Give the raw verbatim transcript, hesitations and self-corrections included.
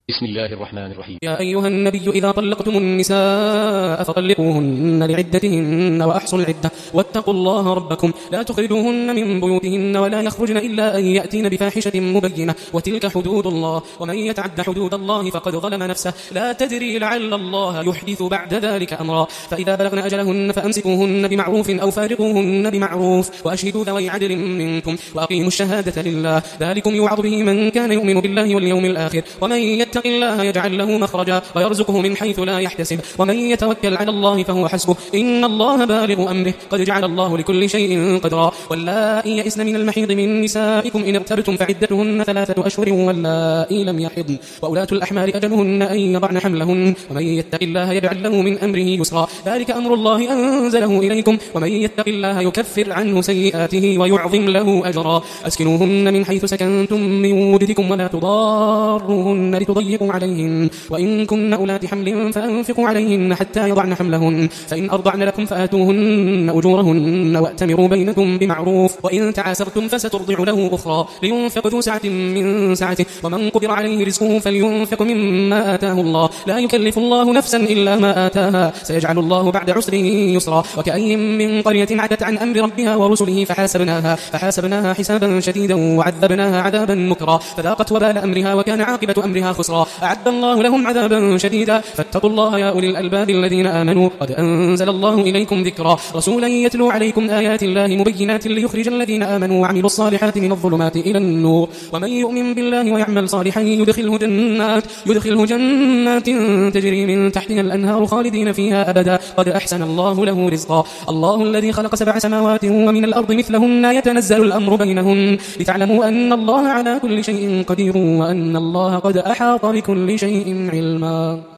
بسم الله الرحمن الرحيم. يا أيها النبي إذا طلقتم النساء فطلقوهن لعدتهن وأحصوا العدة واتقوا الله ربكم لا تخرجوهن من بيوتهن ولا يخرجن إلا أن يأتين بفاحشة مبينة وتلك حدود الله ومن يتعد حدود الله فقد ظلم نفسه لا تدري لعل الله يحدث بعد ذلك أمرا فإذا بلغن أجلهن فأمسكوهن بمعروف أو فارقوهن بمعروف وأشهدوا ذوي عدل منكم وأقيموا الشهادة لله ذلكم يوعظ به من كان يؤمن بالله واليوم الآخر ومن يتق الله يجعل له مخرجا ويرزقه من حيث لا يحتسب ومن يتوكل على الله فهو حسبه إن الله بالغ أمره قد جعل الله لكل شيء قدرا واللائي يئسن من المحيض من نسائكم إن ارتبتم فعدتهن ثلاثة أشهر واللائي لم يحضن وأولاة الأحمال أجلهن أن يضعن حملهن ومن يتق الله يجعل له من أمره يسرا ذلك أمر الله أنزله إليكم ومن يتق الله يكفر عنه سيئاته ويعظم له أجرا أسكنوهن من حيث سكنتم من وجدكم ولا تضاروهن لتضيقوا عليهن وإن كن أولات حمل فأنفقوا عليهن حتى يضعن حملهن فإن أرضعن لكم فآتوهن أجورهن وأتمروا بينكم بمعروف وإن تعاسرتم فسترضع له أخرى لينفق ذو سعة من سعته ومن قدر عليه رزقه فلينفق مما آتاه الله لا يكلف الله نفسا إلا ما آتاها سيجعل الله بعد عسر يسرا وكأي من قرية عدت عن أمر ربها ورسله فحاسبناها, فحاسبناها حسابا شديدا وعذبناها عذابا نكرا فذاقت وبال أمرها وكان عاقبة أمرها خسرا أعد الله لهم عذابا شديدا فاتقوا الله يا أولي الألباب الذين آمنوا قد أنزل الله إليكم ذكرا رسولا يتلو عليكم آيات الله مبينات ليخرج الذين آمنوا وعملوا الصالحات من الظلمات إلى النور ومن يؤمن بالله ويعمل صالحا يدخله جنات, يدخله جنات تجري من تحتها الأنهار خالدين فيها أبدا قد أحسن الله له رزقا الله الذي خلق سبع سماوات ومن الأرض مثلهن يتنزل الأمر بينهن لتعلموا أن الله على كل شيء قدير وأن الله قد أحاط بكل شيء علما.